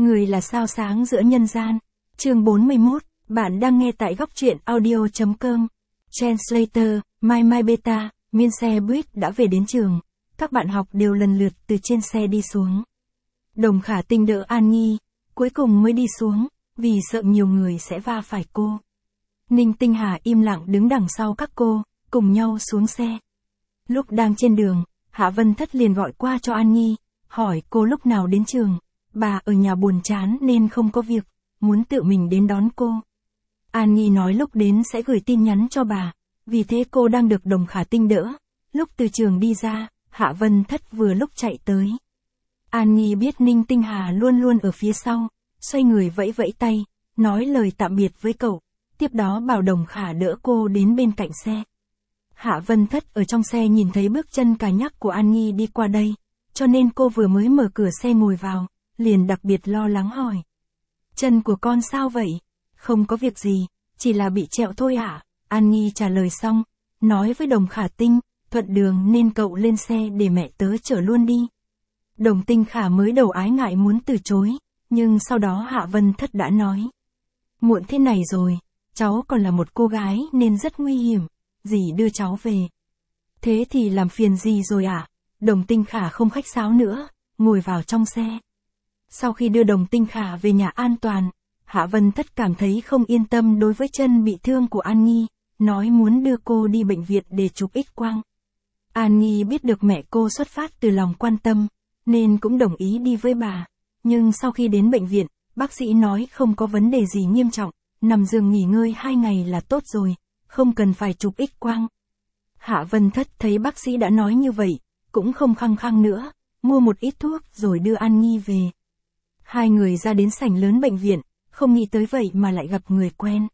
Người là sao sáng giữa nhân gian. Chương 41, bạn đang nghe tại góc truyện audio.com. Translator, My Beta, Miên xe buýt đã về đến trường. Các bạn học đều lần lượt từ trên xe đi xuống. Đồng Khả Tinh đỡ An Nhi, cuối cùng mới đi xuống, vì sợ nhiều người sẽ va phải cô. Ninh Tinh Hà im lặng đứng đằng sau các cô, cùng nhau xuống xe. Lúc đang trên đường, Hạ Vân Thất liền gọi qua cho An Nhi, hỏi cô lúc nào đến trường. Bà ở nhà buồn chán nên không có việc, muốn tự mình đến đón cô. An Nhi nói lúc đến sẽ gửi tin nhắn cho bà, vì thế cô đang được Đồng Khả Tinh đỡ. Lúc từ trường đi ra, Hạ Vân Thất vừa lúc chạy tới. An Nhi biết Ninh Tinh Hà luôn luôn ở phía sau, xoay người vẫy vẫy tay, nói lời tạm biệt với cậu, tiếp đó bảo Đồng Khả đỡ cô đến bên cạnh xe. Hạ Vân Thất ở trong xe nhìn thấy bước chân cà nhắc của An Nhi đi qua đây, cho nên cô vừa mới mở cửa xe ngồi vào, liền đặc biệt lo lắng hỏi. Chân của con sao vậy? Không có việc gì, chỉ là bị trẹo thôi ạ. An Nhi trả lời xong, nói với Đồng Khả Tinh, thuận đường nên cậu lên xe để mẹ tớ chở luôn đi. Đồng Tinh Khả mới đầu ái ngại muốn từ chối, nhưng sau đó Hạ Vân Thất đã nói. Muộn thế này rồi, cháu còn là một cô gái nên rất nguy hiểm, dì đưa cháu về. Thế thì làm phiền gì rồi ạ? Đồng Tinh Khả không khách sáo nữa, ngồi vào trong xe. Sau khi đưa Đồng Tinh Khả về nhà an toàn, Hạ Vân Thất cảm thấy không yên tâm đối với chân bị thương của An Nhi, nói muốn đưa cô đi bệnh viện để chụp X-quang. An Nhi biết được mẹ cô xuất phát từ lòng quan tâm, nên cũng đồng ý đi với bà. Nhưng sau khi đến bệnh viện, bác sĩ nói không có vấn đề gì nghiêm trọng, nằm giường nghỉ ngơi 2 ngày là tốt rồi, không cần phải chụp X-quang. Hạ Vân Thất thấy bác sĩ đã nói như vậy, cũng không khăng khăng nữa, mua một ít thuốc rồi đưa An Nhi về. Hai người ra đến sảnh lớn bệnh viện, không nghĩ tới vậy mà lại gặp người quen.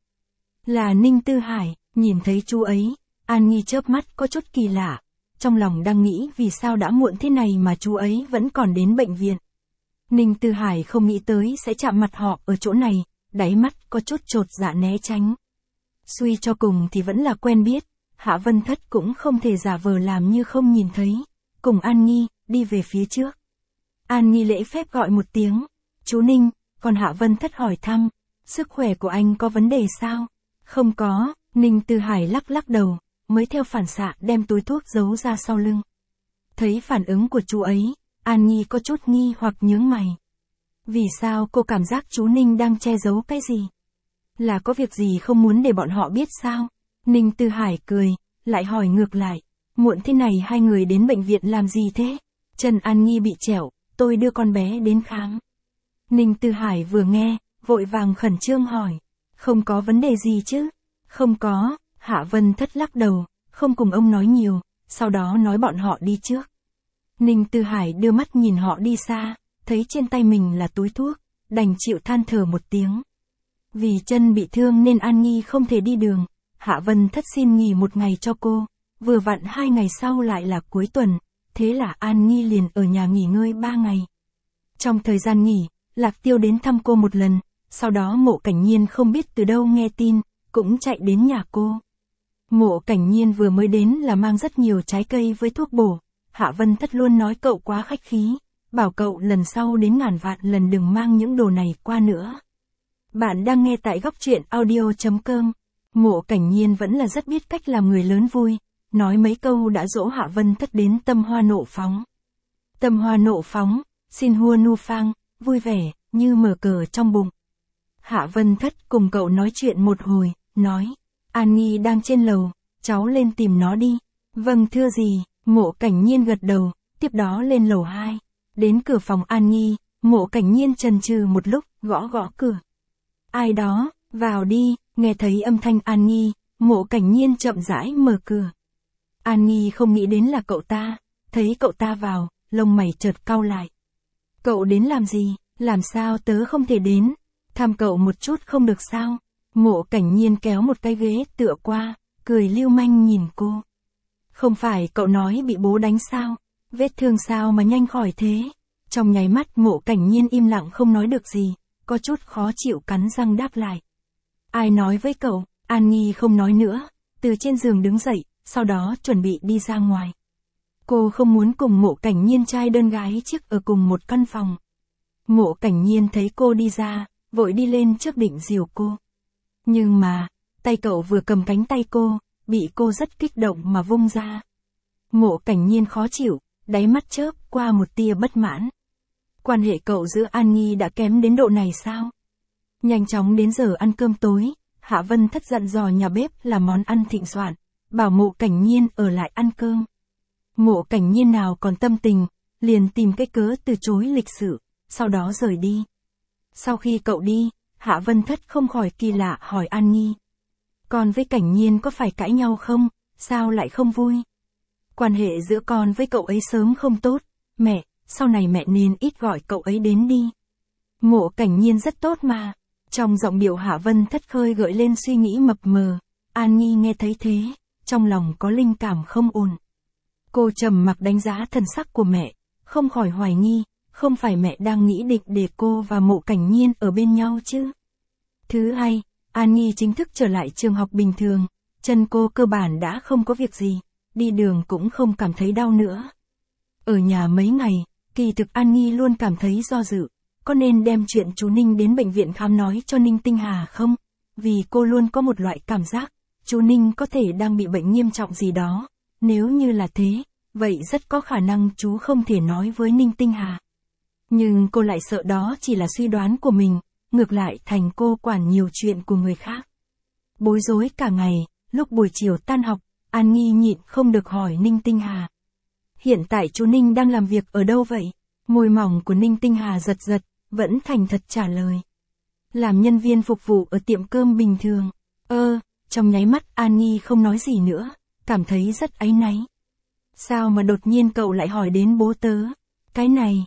Là Ninh Tư Hải, nhìn thấy chú ấy, An Nhi chớp mắt có chút kỳ lạ, trong lòng đang nghĩ vì sao đã muộn thế này mà chú ấy vẫn còn đến bệnh viện. Ninh Tư Hải không nghĩ tới sẽ chạm mặt họ ở chỗ này, đáy mắt có chút chột dạ né tránh. Suy cho cùng thì vẫn là quen biết, Hạ Vân Thất cũng không thể giả vờ làm như không nhìn thấy, cùng An Nhi, đi về phía trước. An Nhi lễ phép gọi một tiếng, chú Ninh, còn Hạ Vân Thất hỏi thăm, sức khỏe của anh có vấn đề sao? Không có, Ninh Tư Hải lắc lắc đầu, mới theo phản xạ đem túi thuốc giấu ra sau lưng. Thấy phản ứng của chú ấy, An Nhi có chút nghi hoặc nhướng mày. Vì sao cô cảm giác chú Ninh đang che giấu cái gì? Là có việc gì không muốn để bọn họ biết sao? Ninh Tư Hải cười, lại hỏi ngược lại, muộn thế này hai người đến bệnh viện làm gì thế? Chân An Nhi bị trẹo, tôi đưa con bé đến khám. Ninh Tư Hải vừa nghe, vội vàng khẩn trương hỏi, không có vấn đề gì chứ? Không có, Hạ Vân Thất lắc đầu, không cùng ông nói nhiều, sau đó nói bọn họ đi trước. Ninh Tư Hải đưa mắt nhìn họ đi xa, thấy trên tay mình là túi thuốc, đành chịu than thở một tiếng. Vì chân bị thương nên An Nhi không thể đi đường, Hạ Vân Thất xin nghỉ một ngày cho cô, vừa vặn 2 ngày sau lại là cuối tuần, thế là An Nhi liền ở nhà nghỉ ngơi 3 ngày. Trong thời gian nghỉ, Lạc Tiêu đến thăm cô một lần, sau đó Mộ Cảnh Nhiên không biết từ đâu nghe tin, cũng chạy đến nhà cô. Mộ Cảnh Nhiên vừa mới đến là mang rất nhiều trái cây với thuốc bổ, Hạ Vân Thất luôn nói cậu quá khách khí, bảo cậu lần sau đến ngàn vạn lần đừng mang những đồ này qua nữa. Bạn đang nghe tại góc truyện audio.com. Mộ Cảnh Nhiên vẫn là rất biết cách làm người lớn vui, nói mấy câu đã dỗ Hạ Vân Thất đến tâm hoa nộ phóng. Tâm hoa nộ phóng, xin hua nu phang, vui vẻ, như mở cờ trong bụng. Hạ Vân Thất cùng cậu nói chuyện một hồi, nói, An Nhi đang trên lầu, cháu lên tìm nó đi. Vâng thưa gì, Mộ Cảnh Nhiên gật đầu, tiếp đó lên lầu 2. Đến cửa phòng An Nhi, Mộ Cảnh Nhiên chần chừ một lúc, gõ gõ cửa. Ai đó, vào đi, nghe thấy âm thanh An Nhi, Mộ Cảnh Nhiên chậm rãi mở cửa. An Nhi không nghĩ đến là cậu ta, thấy cậu ta vào, lông mày chợt cau lại. Cậu đến làm gì, làm sao tớ không thể đến, thăm cậu một chút không được sao? Mộ Cảnh Nhiên kéo một cái ghế tựa qua, cười lưu manh nhìn cô. Không phải cậu nói bị bố đánh sao, vết thương sao mà nhanh khỏi thế? Trong nháy mắt Mộ Cảnh Nhiên im lặng không nói được gì, có chút khó chịu cắn răng đáp lại. Ai nói với cậu? An Nhi không nói nữa, từ trên giường đứng dậy, sau đó chuẩn bị đi ra ngoài. Cô không muốn cùng Mộ Cảnh Nhiên trai đơn gái chiếc ở cùng một căn phòng. Mộ Cảnh Nhiên thấy cô đi ra, vội đi lên trước định dìu cô. Nhưng mà, tay cậu vừa cầm cánh tay cô, bị cô rất kích động mà vung ra. Mộ Cảnh Nhiên khó chịu, đáy mắt chớp qua một tia bất mãn. Quan hệ cậu giữa An Nhi đã kém đến độ này sao? Nhanh chóng đến giờ ăn cơm tối, Hạ Vân Thất dặn dò nhà bếp làm món ăn thịnh soạn, bảo Mộ Cảnh Nhiên ở lại ăn cơm. Mộ Cảnh Nhiên nào còn tâm tình, liền tìm cái cớ từ chối lịch sự, sau đó rời đi. Sau khi cậu đi, Hạ Vân Thất không khỏi kỳ lạ hỏi An Nhi. Con với Cảnh Nhiên có phải cãi nhau không, sao lại không vui? Quan hệ giữa con với cậu ấy sớm không tốt, mẹ, sau này mẹ nên ít gọi cậu ấy đến đi. Mộ Cảnh Nhiên rất tốt mà. Trong giọng điệu Hạ Vân Thất khơi gợi lên suy nghĩ mập mờ. An Nhi nghe thấy thế, trong lòng có linh cảm không ổn. Cô trầm mặc đánh giá thần sắc của mẹ, không khỏi hoài nghi, không phải mẹ đang nghĩ định để cô và Mộ Cảnh Nhiên ở bên nhau chứ? Thứ hai, An Nhi chính thức trở lại trường học bình thường, chân cô cơ bản đã không có việc gì, đi đường cũng không cảm thấy đau nữa. Ở nhà mấy ngày, kỳ thực An Nhi luôn cảm thấy do dự, có nên đem chuyện chú Ninh đến bệnh viện khám nói cho Ninh Tinh Hà không? Vì cô luôn có một loại cảm giác, chú Ninh có thể đang bị bệnh nghiêm trọng gì đó, nếu như là thế, vậy rất có khả năng chú không thể nói với Ninh Tinh Hà. Nhưng cô lại sợ đó chỉ là suy đoán của mình, ngược lại thành cô quản nhiều chuyện của người khác. Bối rối cả ngày, lúc buổi chiều tan học, An Nhi nhịn không được hỏi Ninh Tinh Hà. Hiện tại chú Ninh đang làm việc ở đâu vậy? Môi mỏng của Ninh Tinh Hà giật giật, vẫn thành thật trả lời. Làm nhân viên phục vụ ở tiệm cơm bình thường. Trong nháy mắt An Nhi không nói gì nữa, cảm thấy rất áy náy. Sao mà đột nhiên cậu lại hỏi đến bố tớ? Cái này,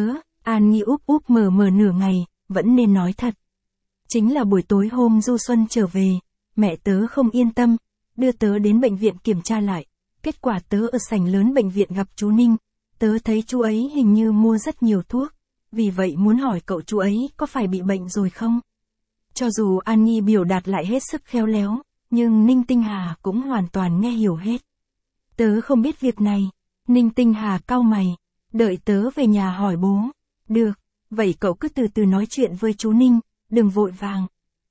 An Nhi úp úp mở mở nửa ngày, vẫn nên nói thật. Chính là buổi tối hôm Du Xuân trở về, mẹ tớ không yên tâm, đưa tớ đến bệnh viện kiểm tra lại. Kết quả tớ ở sảnh lớn bệnh viện gặp chú Ninh, tớ thấy chú ấy hình như mua rất nhiều thuốc, vì vậy muốn hỏi cậu chú ấy có phải bị bệnh rồi không? Cho dù An Nhi biểu đạt lại hết sức khéo léo, nhưng Ninh Tinh Hà cũng hoàn toàn nghe hiểu hết. Tớ không biết việc này. Ninh Tinh Hà cau mày, đợi tớ về nhà hỏi bố. Được, vậy cậu cứ từ từ nói chuyện với chú Ninh, đừng vội vàng.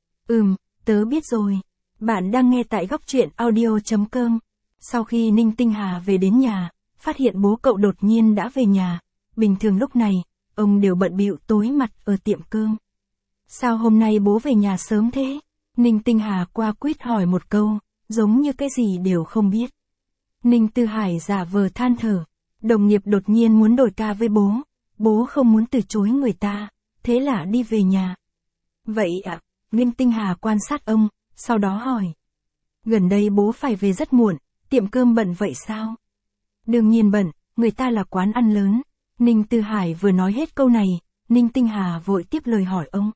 Tớ biết rồi. Bạn đang nghe tại góc truyện audio.com. Sau khi Ninh Tinh Hà về đến nhà, phát hiện bố cậu đột nhiên đã về nhà. Bình thường lúc này, ông đều bận bịu tối mặt ở tiệm cơm. Sao hôm nay bố về nhà sớm thế? Ninh Tinh Hà qua quýt hỏi một câu, giống như cái gì đều không biết. Ninh Tư Hải giả vờ than thở. Đồng nghiệp đột nhiên muốn đổi ca với bố không muốn từ chối người ta, thế là đi về nhà. Vậy ạ? Ninh Tinh Hà quan sát ông, sau đó hỏi. Gần đây bố phải về rất muộn, tiệm cơm bận vậy sao? Đương nhiên bận, người ta là quán ăn lớn. Ninh Tư Hải vừa nói hết câu này, Ninh Tinh Hà vội tiếp lời hỏi ông.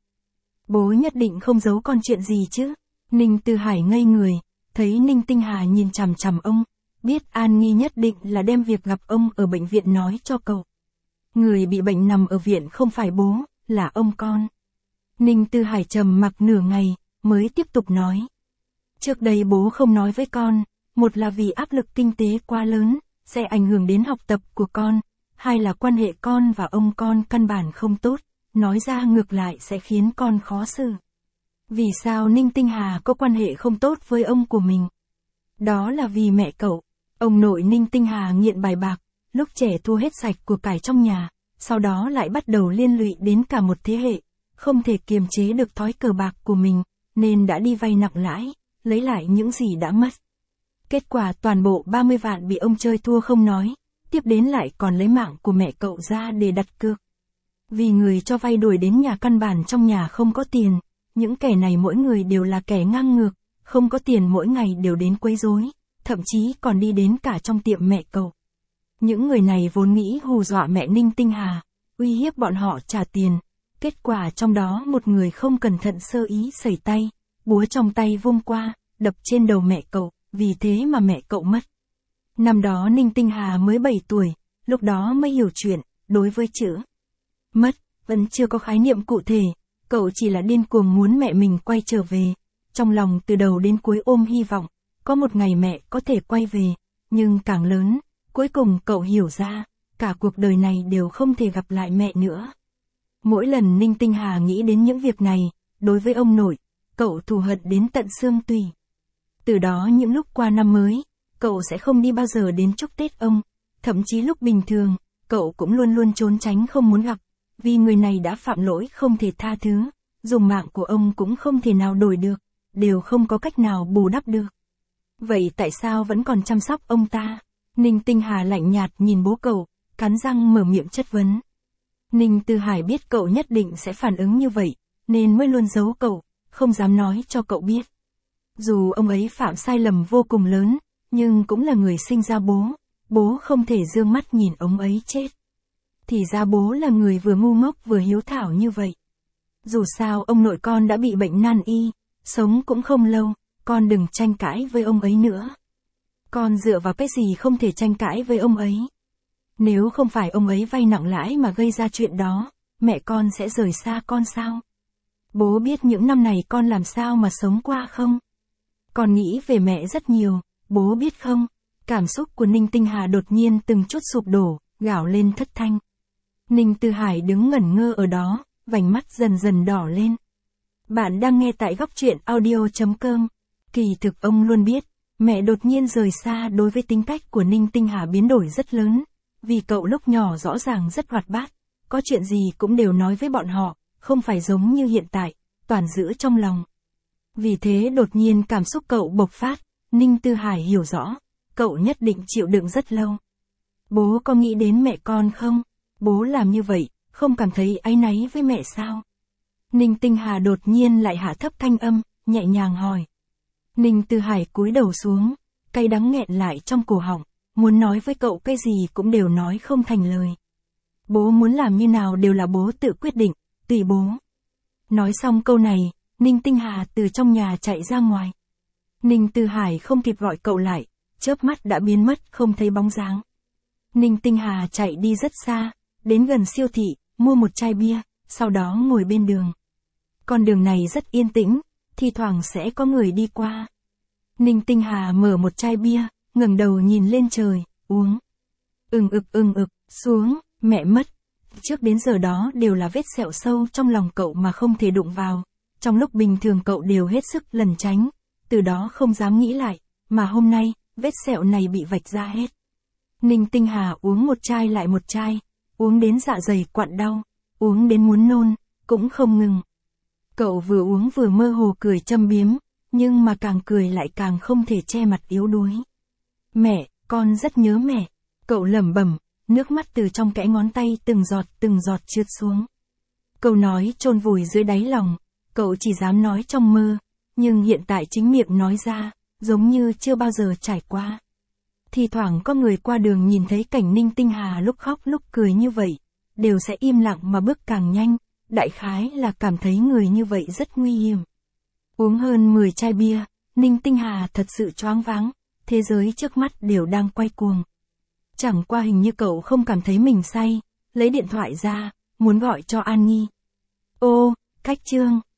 Bố nhất định không giấu con chuyện gì chứ? Ninh Tư Hải ngây người, thấy Ninh Tinh Hà nhìn chằm chằm ông, biết An Nhi nhất định là đem việc gặp ông ở bệnh viện nói cho cậu. Người bị bệnh nằm ở viện không phải bố, là ông con. Ninh Tư Hải trầm mặc nửa ngày, mới tiếp tục nói. Trước đây bố không nói với con, một là vì áp lực kinh tế quá lớn, sẽ ảnh hưởng đến học tập của con, hai là quan hệ con và ông con căn bản không tốt, nói ra ngược lại sẽ khiến con khó xử. Vì sao Ninh Tinh Hà có quan hệ không tốt với ông của mình? Đó là vì mẹ cậu, ông nội Ninh Tinh Hà nghiện bài bạc, lúc trẻ thua hết sạch của cải trong nhà, sau đó lại bắt đầu liên lụy đến cả một thế hệ, không thể kiềm chế được thói cờ bạc của mình, nên đã đi vay nặng lãi, lấy lại những gì đã mất. Kết quả toàn bộ 30 vạn bị ông chơi thua không nói, tiếp đến lại còn lấy mạng của mẹ cậu ra để đặt cược. Vì người cho vay đuổi đến nhà căn bản trong nhà không có tiền, những kẻ này mỗi người đều là kẻ ngang ngược, không có tiền mỗi ngày đều đến quấy rối, thậm chí còn đi đến cả trong tiệm mẹ cậu. Những người này vốn nghĩ hù dọa mẹ Ninh Tinh Hà, uy hiếp bọn họ trả tiền, kết quả trong đó một người không cẩn thận sơ ý sẩy tay, búa trong tay vung qua, đập trên đầu mẹ cậu, vì thế mà mẹ cậu mất. Năm đó Ninh Tinh Hà mới 7 tuổi, lúc đó mới hiểu chuyện, đối với chữ mất, vẫn chưa có khái niệm cụ thể, cậu chỉ là điên cuồng muốn mẹ mình quay trở về, trong lòng từ đầu đến cuối ôm hy vọng, có một ngày mẹ có thể quay về, nhưng càng lớn, cuối cùng cậu hiểu ra, cả cuộc đời này đều không thể gặp lại mẹ nữa. Mỗi lần Ninh Tinh Hà nghĩ đến những việc này, đối với ông nội, cậu thù hận đến tận xương tủy. Từ đó những lúc qua năm mới, cậu sẽ không đi bao giờ đến chúc Tết ông, thậm chí lúc bình thường, cậu cũng luôn luôn trốn tránh không muốn gặp, vì người này đã phạm lỗi không thể tha thứ, dùng mạng của ông cũng không thể nào đổi được, đều không có cách nào bù đắp được. Vậy tại sao vẫn còn chăm sóc ông ta? Ninh Tinh Hà lạnh nhạt nhìn bố cậu, cắn răng mở miệng chất vấn. Ninh Tư Hải biết cậu nhất định sẽ phản ứng như vậy, nên mới luôn giấu cậu, không dám nói cho cậu biết. Dù ông ấy phạm sai lầm vô cùng lớn, nhưng cũng là người sinh ra bố không thể dương mắt nhìn ông ấy chết. Thì ra bố là người vừa ngu ngốc vừa hiếu thảo như vậy. Dù sao ông nội con đã bị bệnh nan y, sống cũng không lâu, con đừng tranh cãi với ông ấy nữa. Con dựa vào cái gì không thể tranh cãi với ông ấy? Nếu không phải ông ấy vay nặng lãi mà gây ra chuyện đó, mẹ con sẽ rời xa con sao? Bố biết những năm này con làm sao mà sống qua không? Con nghĩ về mẹ rất nhiều, bố biết không? Cảm xúc của Ninh Tinh Hà đột nhiên từng chút sụp đổ, gào lên thất thanh. Ninh Tư Hải đứng ngẩn ngơ ở đó, vành mắt dần dần đỏ lên. Bạn đang nghe tại góc truyện audio.com. Kỳ thực ông luôn biết, mẹ đột nhiên rời xa đối với tính cách của Ninh Tinh Hà biến đổi rất lớn, vì cậu lúc nhỏ rõ ràng rất hoạt bát, có chuyện gì cũng đều nói với bọn họ, không phải giống như hiện tại, toàn giữ trong lòng. Vì thế đột nhiên cảm xúc cậu bộc phát, Ninh Tư Hải hiểu rõ, cậu nhất định chịu đựng rất lâu. Bố có nghĩ đến mẹ con không? Bố làm như vậy, không cảm thấy áy náy với mẹ sao? Ninh Tinh Hà đột nhiên lại hạ thấp thanh âm, nhẹ nhàng hỏi. Ninh Tư Hải cúi đầu xuống, cay đắng nghẹn lại trong cổ họng, muốn nói với cậu cái gì cũng đều nói không thành lời. Bố muốn làm như nào đều là bố tự quyết định, tùy bố. Nói xong câu này, Ninh Tinh Hà từ trong nhà chạy ra ngoài. Ninh Tư Hải không kịp gọi cậu lại, chớp mắt đã biến mất không thấy bóng dáng. Ninh Tinh Hà chạy đi rất xa, đến gần siêu thị, mua một chai bia, sau đó ngồi bên đường. Con đường này rất yên tĩnh, thi thoảng sẽ có người đi qua. Ninh Tinh Hà mở một chai bia, ngẩng đầu nhìn lên trời, uống. Xuống, mẹ mất. Trước đến giờ đó đều là vết sẹo sâu trong lòng cậu mà không thể đụng vào. Trong lúc bình thường cậu đều hết sức lẩn tránh, từ đó không dám nghĩ lại, mà hôm nay, vết sẹo này bị vạch ra hết. Ninh Tinh Hà uống một chai lại một chai, uống đến dạ dày quặn đau, uống đến muốn nôn, cũng không ngừng. Cậu vừa uống vừa mơ hồ cười châm biếm, nhưng mà càng cười lại càng không thể che mặt yếu đuối. Mẹ, con rất nhớ mẹ. Cậu lẩm bẩm, nước mắt từ trong kẽ ngón tay từng giọt trượt xuống. Câu nói chôn vùi dưới đáy lòng, cậu chỉ dám nói trong mơ, nhưng hiện tại chính miệng nói ra, giống như chưa bao giờ trải qua. Thì thoảng có người qua đường nhìn thấy cảnh Ninh Tinh Hà lúc khóc lúc cười như vậy, đều sẽ im lặng mà bước càng nhanh, đại khái là cảm thấy người như vậy rất nguy hiểm. Uống hơn 10 chai bia, Ninh Tinh Hà thật sự choáng váng, thế giới trước mắt đều đang quay cuồng. Chẳng qua hình như cậu không cảm thấy mình say, lấy điện thoại ra, muốn gọi cho An Nhi. Ô, cách chương.